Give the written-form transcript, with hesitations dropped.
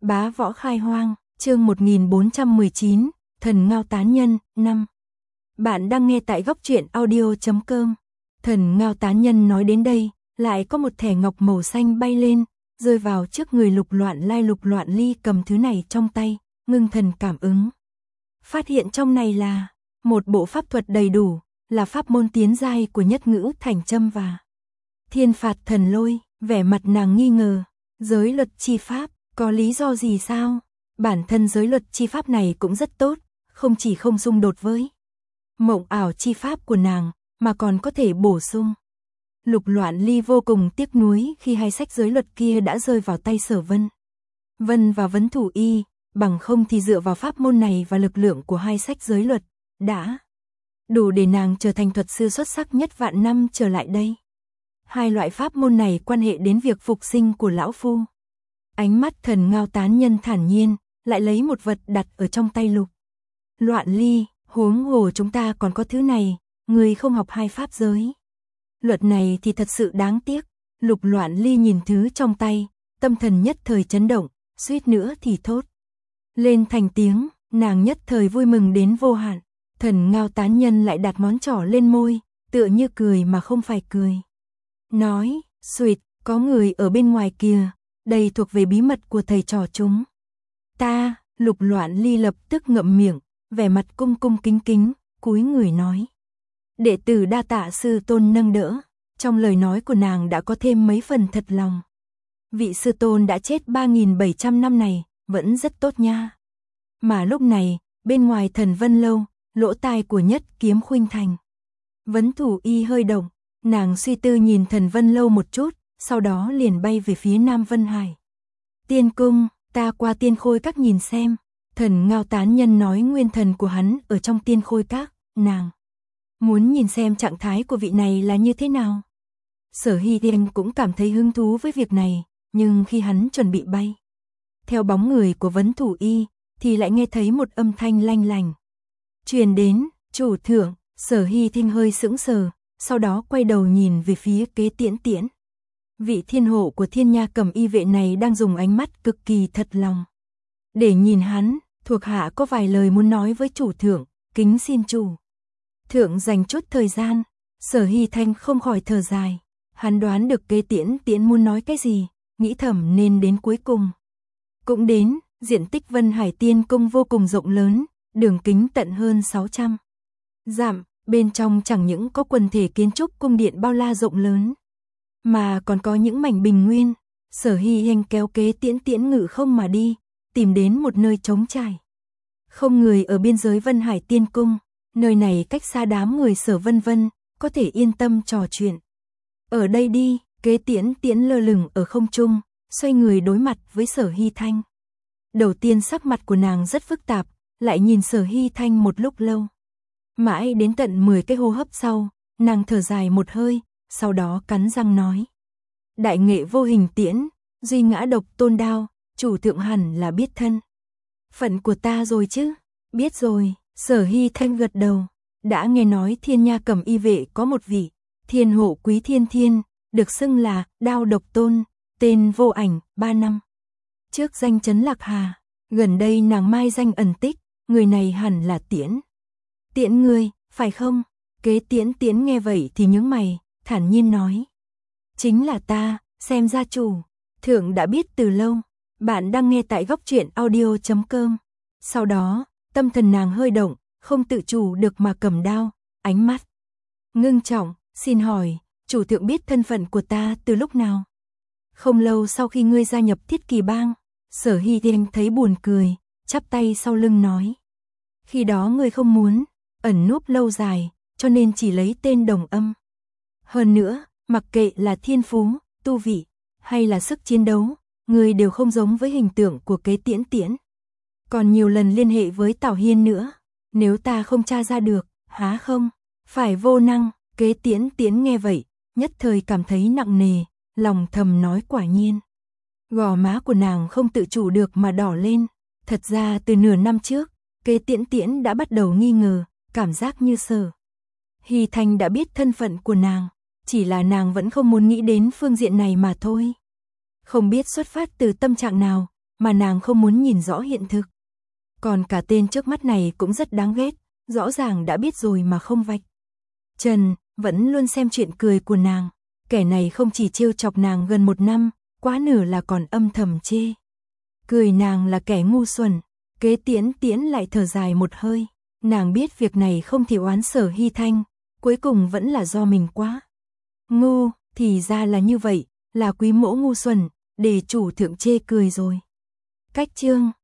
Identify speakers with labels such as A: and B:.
A: Bá võ khai hoang, chương 1419, Thần Ngao Tán Nhân, 5. Bạn đang nghe tại góc truyện audio.com. Thần Ngao Tán Nhân nói đến đây, lại có một thẻ ngọc màu xanh bay lên, rơi vào trước người Lục Loạn Ly cầm thứ này trong tay, ngưng thần cảm ứng. Phát hiện trong này là một bộ pháp thuật đầy đủ, là pháp môn tiến giai của Nhất Ngữ Thành Châm và Thiên Phạt Thần Lôi. Vẻ mặt nàng nghi ngờ, giới luật chi pháp, có lý do gì sao? Bản thân giới luật chi pháp này cũng rất tốt, không chỉ không xung đột với mộng ảo chi pháp của nàng, mà còn có thể bổ sung. Lục Loạn Ly vô cùng tiếc nuối khi hai sách giới luật kia đã rơi vào tay Sở Vân và Vấn Thủ Y, bằng không thì dựa vào pháp môn này và lực lượng của hai sách giới luật, đã đủ để nàng trở thành thuật sư xuất sắc nhất vạn năm trở lại đây. Hai loại pháp môn này quan hệ đến việc phục sinh của lão phu. Ánh mắt Thần Ngao Tán Nhân thản nhiên, lại lấy một vật đặt ở trong tay Lục Loạn Ly, huống hồ chúng ta còn có thứ này, người không học hai pháp giới luật này thì thật sự đáng tiếc. Lục Loạn Ly nhìn thứ trong tay, tâm thần nhất thời chấn động, suýt nữa thì thốt lên thành tiếng, nàng nhất thời vui mừng đến vô hạn. Thần Ngao Tán Nhân lại đặt ngón trỏ lên môi, tựa như cười mà không phải cười. Nói, "Xuỵt, có người ở bên ngoài kìa, đây thuộc về bí mật của thầy trò chúng ta." Lục Loạn Ly lập tức ngậm miệng, vẻ mặt cung cung kính kính, cúi người nói: "Đệ tử đa tạ sư tôn nâng đỡ." Trong lời nói của nàng đã có thêm mấy phần thật lòng. Vị sư tôn đã chết 3.700 năm này, vẫn rất tốt nha. Mà lúc này, bên ngoài Thần Vân Lâu, lỗ tai của Nhất Kiếm Khuynh Thành Vấn Thủ Y hơi động, nàng suy tư nhìn Thần Vân Lâu một chút, sau đó liền bay về phía Nam Vân Hải Tiên Cung. "Ta qua Tiên Khôi Các nhìn xem." Thần Ngao Tán Nhân nói nguyên thần của hắn ở trong Tiên Khôi Các, nàng muốn nhìn xem trạng thái của vị này là như thế nào. Sở Hy Tiên cũng cảm thấy hứng thú với việc này, nhưng khi hắn chuẩn bị bay theo bóng người của Vấn Thủ Y, thì lại nghe thấy một âm thanh lanh lành truyền đến. "Chủ thượng." Sở Hy Tiên hơi sững sờ, sau đó quay đầu nhìn về phía Kế Tiễn Tiễn. Vị thiên hộ của Thiên Nha Cầm Y vệ này đang dùng ánh mắt cực kỳ thật lòng để nhìn hắn. "Thuộc hạ có vài lời muốn nói với chủ thượng, kính xin chủ thượng dành chút thời gian." Sở Hy Thanh không khỏi thở dài, hắn đoán được Kế Tiễn Tiễn muốn nói cái gì, nghĩ thầm nên đến cuối cùng cũng đến. Diện tích Vân Hải Tiên Cung vô cùng rộng lớn, đường kính tận hơn 600 dặm, bên trong chẳng những có quần thể kiến trúc cung điện bao la rộng lớn, mà còn có những mảnh bình nguyên. Sở Hy Hình kéo Kế Tiễn Tiễn ngự không mà đi, tìm đến một nơi trống trải không người ở biên giới Vân Hải Tiên Cung. Nơi này cách xa đám người Sở Vân, có thể yên tâm trò chuyện. "Ở đây đi." Kế Tiễn Tiễn lơ lửng ở không trung, xoay người đối mặt với Sở Hy Thanh. Đầu tiên sắc mặt của nàng rất phức tạp, lại nhìn Sở Hy Thanh một lúc lâu. Mãi đến tận 10 cái hô hấp sau, nàng thở dài một hơi, sau đó cắn răng nói: "Đại nghệ vô hình tiễn, duy ngã độc tôn đao, chủ thượng hẳn là biết thân phận của ta rồi chứ?" "Biết rồi." Sở Hy Thanh gật đầu. Đã nghe nói Thiên Nha Cầm Y vệ có một vị thiên hộ Quý Thiên Thiên, được xưng là Đao Độc Tôn, tên Vô Ảnh, 3 năm trước danh chấn Lạc Hà. Gần đây nàng mai danh ẩn tích, người này hẳn là Tiễn Tiễn ngươi, phải không? Kế Tiễn Tiễn nghe vậy thì nhướng mày, thản nhiên nói: "Chính là ta, xem ra chủ thượng đã biết từ lâu." Bạn đang nghe tại góc truyện audio.com. Sau đó, tâm thần nàng hơi động, không tự chủ được mà cầm đao, ánh mắt ngưng trọng: "Xin hỏi, chủ thượng biết thân phận của ta từ lúc nào?" "Không lâu sau khi ngươi gia nhập Thiết Kỳ Bang." Sở Hy Tiên thấy buồn cười, chắp tay sau lưng nói: "Khi đó ngươi không muốn ẩn núp lâu dài, cho nên chỉ lấy tên đồng âm. Hơn nữa, mặc kệ là thiên phú, tu vị, hay là sức chiến đấu, ngươi đều không giống với hình tượng của Kế Tiễn Tiễn. Còn nhiều lần liên hệ với Tào Hiên nữa, nếu ta không tra ra được, há không phải vô năng." Kế Tiễn Tiễn nghe vậy, nhất thời cảm thấy nặng nề, lòng thầm nói quả nhiên. Gò má của nàng không tự chủ được mà đỏ lên. Thật ra từ nửa năm trước, Kế Tiễn Tiễn đã bắt đầu nghi ngờ, cảm giác như Sở Hy Thanh đã biết thân phận của nàng, chỉ là nàng vẫn không muốn nghĩ đến phương diện này mà thôi. Không biết xuất phát từ tâm trạng nào, mà nàng không muốn nhìn rõ hiện thực. Còn cả tên trước mắt này cũng rất đáng ghét, rõ ràng đã biết rồi mà không vạch trần, vẫn luôn xem chuyện cười của nàng. Kẻ này không chỉ trêu chọc nàng gần 1 năm, quá nửa là còn âm thầm chê cười nàng là kẻ ngu xuẩn. Kế Tiễn Tiễn lại thở dài một hơi, nàng biết việc này không thể oán Sở Hy Thanh, cuối cùng vẫn là do mình quá ngu, thì ra là như vậy, là Quý mỗ ngu xuẩn, để chủ thượng chê cười rồi. Cách chương